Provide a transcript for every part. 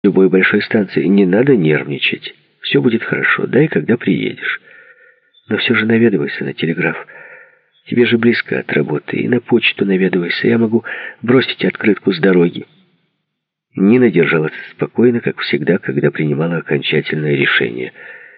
любой большой станции. Не надо нервничать. Все будет хорошо. Дай, когда приедешь. Но все же наведывайся на телеграф. Тебе же близко от работы. И на почту наведывайся. Я могу бросить открытку с дороги». Нина держалась спокойно, как всегда, когда принимала окончательное решение.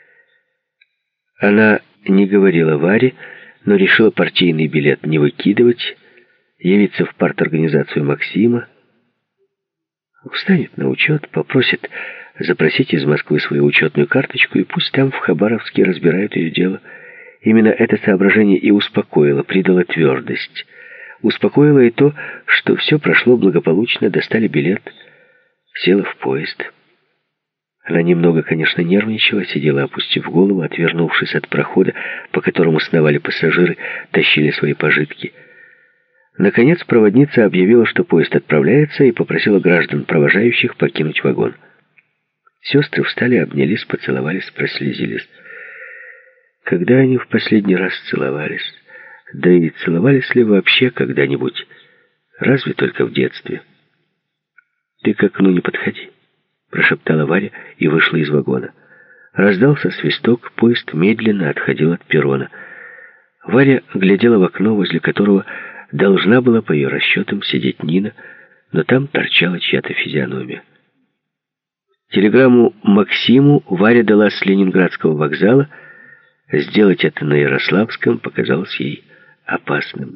Она не говорила Варе, но решила партийный билет не выкидывать, явиться в парторганизацию Максима, встанет на учет, попросит запросить из Москвы свою учетную карточку, и пусть там, в Хабаровске, разбирают ее дело. Именно это соображение и успокоило, придало твердость. Успокоило и то, что все прошло благополучно, достали билет, села в поезд. Она немного, конечно, нервничала, сидела, опустив голову, отвернувшись от прохода, по которому сновали пассажиры, тащили свои пожитки. Наконец проводница объявила, что поезд отправляется, и попросила граждан, провожающих, покинуть вагон. Сестры встали, обнялись, поцеловались, прослезились. Когда они в последний раз целовались? Да и целовались ли вообще когда-нибудь? Разве только в детстве? «Ты к окну не подходи», — прошептала Варя и вышла из вагона. Раздался свисток, поезд медленно отходил от перрона. Варя глядела в окно, возле которого должна была, по ее расчетам, сидеть Нина, но там торчала чья-то физиономия. Телеграмму Максиму Варя дала с Ленинградского вокзала. Сделать это на Ярославском показалось ей опасным.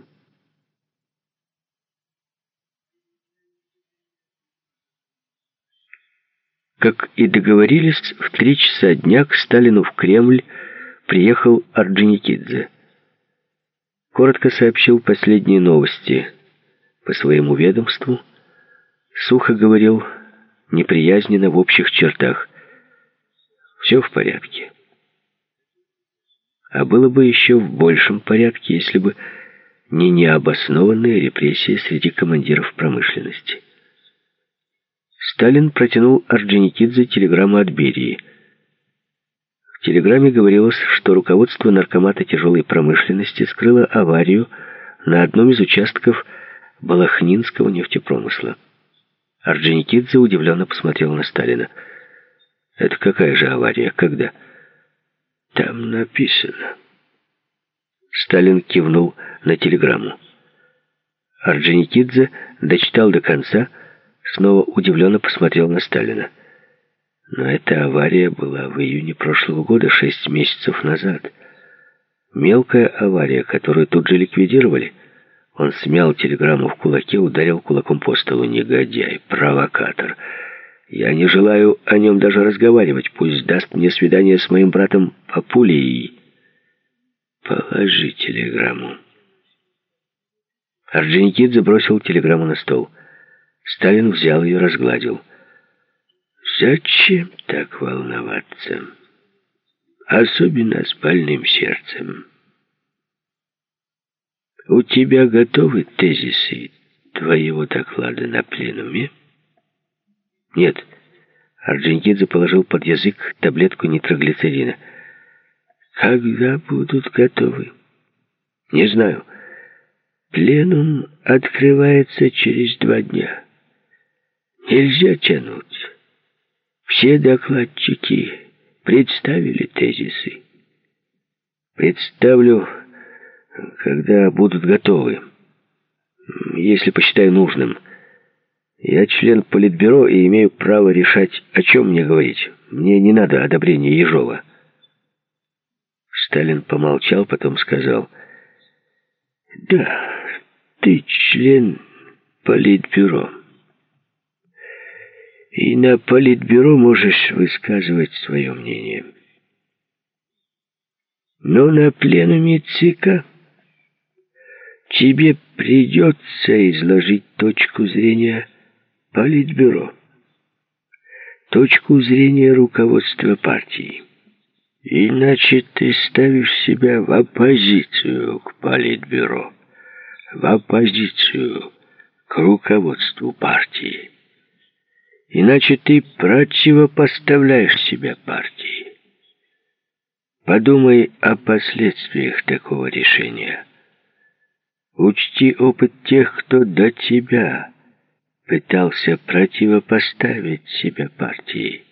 Как и договорились, в 3 часа дня к Сталину в Кремль приехал Орджоникидзе. Коротко сообщил последние новости по своему ведомству, сухо говорил, неприязненно, в общих чертах. Все в порядке. А было бы еще в большем порядке, если бы не необоснованные репрессии среди командиров промышленности. Сталин протянул Орджоникидзе телеграмму от Берии. В телеграмме говорилось, что руководство Наркомата тяжелой промышленности скрыло аварию на одном из участков Балахнинского нефтепромысла. Орджоникидзе удивленно посмотрел на Сталина. «Это какая же авария? Когда?» «Там написано». Сталин кивнул на телеграмму. Орджоникидзе дочитал до конца, снова удивленно посмотрел на Сталина. Но эта авария была в июне прошлого года, 6 месяцев назад. Мелкая авария, которую тут же ликвидировали. Он смял телеграмму в кулаке, ударил кулаком по столу. Негодяй, провокатор. Я не желаю о нем даже разговаривать. Пусть даст мне свидание с моим братом Папулей. Положи телеграмму. Орджоникидзе бросил телеграмму на стол. Сталин взял ее, разгладил. «Зачем так волноваться? Особенно с больным сердцем. У тебя готовы тезисы твоего доклада на пленуме?» «Нет». Орджоникидзе положил под язык таблетку нитроглицерина. «Когда будут готовы?» «Не знаю. Пленум открывается через 2 дня. Нельзя тянуть. Все докладчики представили тезисы. Представлю, когда будут готовы, если посчитаю нужным. Я член Политбюро и имею право решать, о чем мне говорить. Мне не надо одобрения Ежова». Сталин помолчал, потом сказал: «Да, ты член Политбюро. И на Политбюро можешь высказывать свое мнение. Но на пленуме ЦК тебе придется изложить точку зрения Политбюро, точку зрения руководства партии. Иначе ты ставишь себя в оппозицию к Политбюро, в оппозицию к руководству партии. Иначе ты противопоставляешь себя партии. Подумай о последствиях такого решения. Учти опыт тех, кто до тебя пытался противопоставить себя партии.